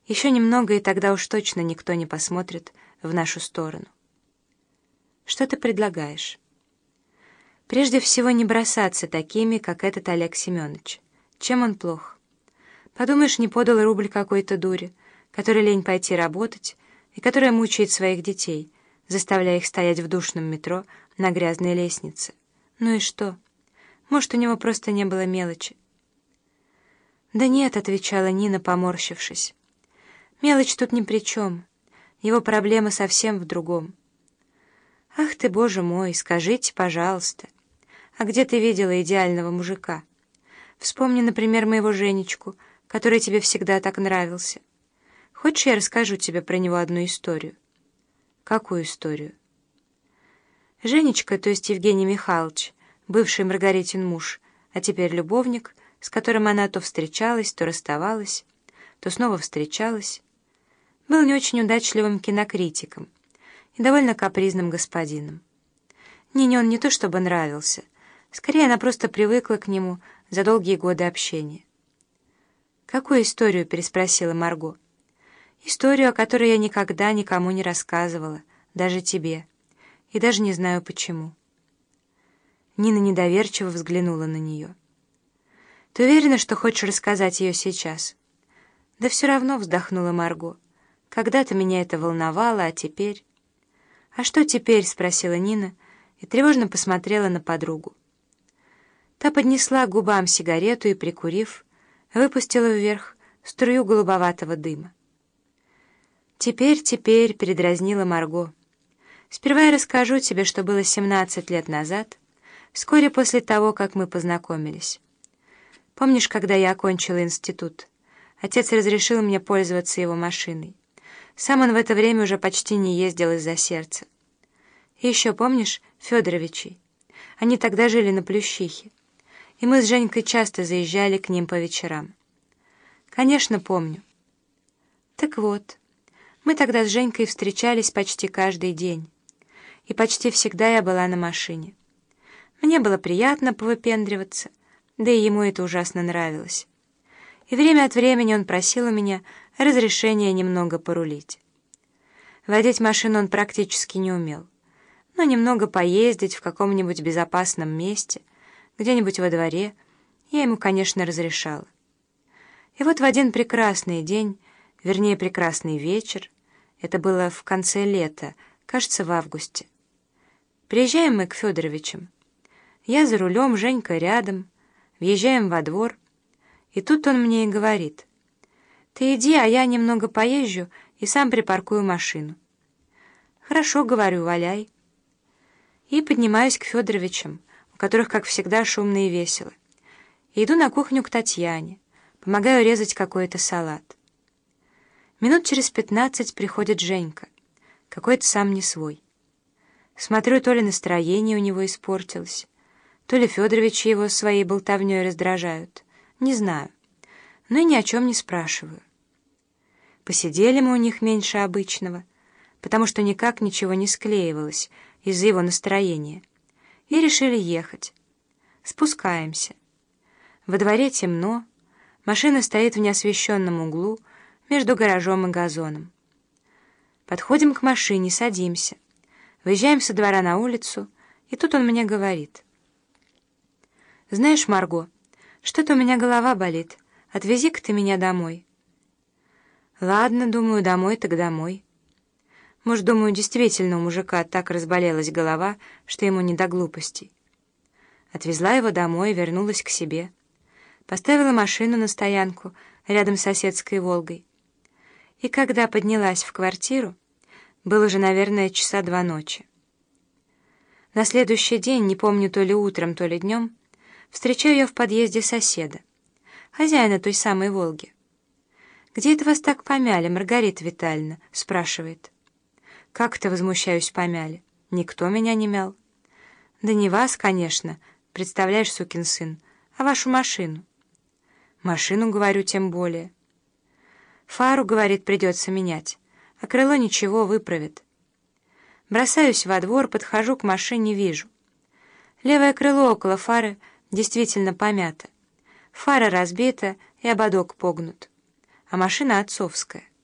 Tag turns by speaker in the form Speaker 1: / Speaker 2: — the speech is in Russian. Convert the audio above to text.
Speaker 1: Еще немного, и тогда уж точно никто не посмотрит в нашу сторону. Что ты предлагаешь? Прежде всего, не бросаться такими, как этот Олег Семенович. Чем он плох? Подумаешь, не подал рубль какой-то дуре, которой лень пойти работать и которая мучает своих детей, заставляя их стоять в душном метро на грязной лестнице. Ну и что? Может, у него просто не было мелочи? «Да нет», — отвечала Нина, поморщившись. «Мелочь тут ни при чем. Его проблема совсем в другом». «Ах ты, Боже мой, скажите, пожалуйста, а где ты видела идеального мужика? Вспомни, например, моего Женечку, который тебе всегда так нравился. Хочешь, я расскажу тебе про него одну историю?» «Какую историю?» Женечка, то есть Евгений Михайлович, бывший Маргаритин муж, а теперь любовник, с которым она то встречалась, то расставалась, то снова встречалась, был не очень удачливым кинокритиком и довольно капризным господином. Нине он не то чтобы нравился, скорее она просто привыкла к нему за долгие годы общения. «Какую историю?» — переспросила Марго. «Историю, о которой я никогда никому не рассказывала, даже тебе, и даже не знаю почему». Нина недоверчиво взглянула на нее. «Ты уверена, что хочешь рассказать ее сейчас?» «Да все равно», — вздохнула Марго. «Когда-то меня это волновало, а теперь...» «А что теперь?» — спросила Нина и тревожно посмотрела на подругу. Та поднесла к губам сигарету и, прикурив, выпустила вверх струю голубоватого дыма. «Теперь», — передразнила Марго. «Сперва я расскажу тебе, что было 17 лет назад, вскоре после того, как мы познакомились. Помнишь, когда я окончила институт? Отец разрешил мне пользоваться его машиной. Сам он в это время уже почти не ездил из-за сердца. И еще помнишь Федоровичей? Они тогда жили на Плющихе, и мы с Женькой часто заезжали к ним по вечерам». «Конечно, помню». «Так вот, мы тогда с Женькой встречались почти каждый день, и почти всегда я была на машине. Мне было приятно повыпендриваться, да и ему это ужасно нравилось. И время от времени он просил у меня разрешения немного порулить. Водить машину он практически не умел, но немного поездить в каком-нибудь безопасном месте, где-нибудь во дворе, я ему, конечно, разрешала. И вот в один прекрасный день, вернее, прекрасный вечер, это было в конце лета, кажется, в августе, приезжаем мы к Федоровичам. Я за рулем, Женька рядом, въезжаем во двор, и тут он мне и говорит: «Ты иди, а я немного поезжу и сам припаркую машину». «Хорошо, — говорю, — валяй». И поднимаюсь к Федоровичам, у которых, как всегда, шумно и весело, и иду на кухню к Татьяне, помогаю резать какой-то салат. Минут через 15 приходит Женька, какой-то сам не свой. Смотрю, то ли настроение у него испортилось, то ли Федоровичи его своей болтовней раздражают, не знаю, но и ни о чем не спрашиваю. Посидели мы у них меньше обычного, потому что никак ничего не склеивалось из-за его настроения, и решили ехать. Спускаемся. Во дворе темно, машина стоит в неосвещенном углу между гаражом и газоном. Подходим к машине, садимся, выезжаем со двора на улицу, и тут он мне говорит: «Знаешь, Марго, что-то у меня голова болит, отвези-ка ты меня домой». «Ладно, — думаю, — домой так домой». Может, думаю, действительно у мужика так разболелась голова, что ему не до глупостей. Отвезла его домой и вернулась к себе. Поставила машину на стоянку рядом с соседской «Волгой». И когда поднялась в квартиру, было уже, наверное, часа 2 ночи. На следующий день, не помню, то ли утром, то ли днем, встречаю ее в подъезде соседа, хозяина той самой «Волги». «Где это вас так помяли, Маргарита Витальевна?» — спрашивает. «Как это, — возмущаюсь, — помяли? Никто меня не мял». «Да не вас, конечно, представляешь, сукин сын, а вашу машину». «Машину, — говорю, — тем более». «Фару, — говорит, — придется менять, а крыло ничего, выправит». Бросаюсь во двор, подхожу к машине, вижу. Левое крыло около фары действительно помято. Фара разбита и ободок погнут, а машина отцовская.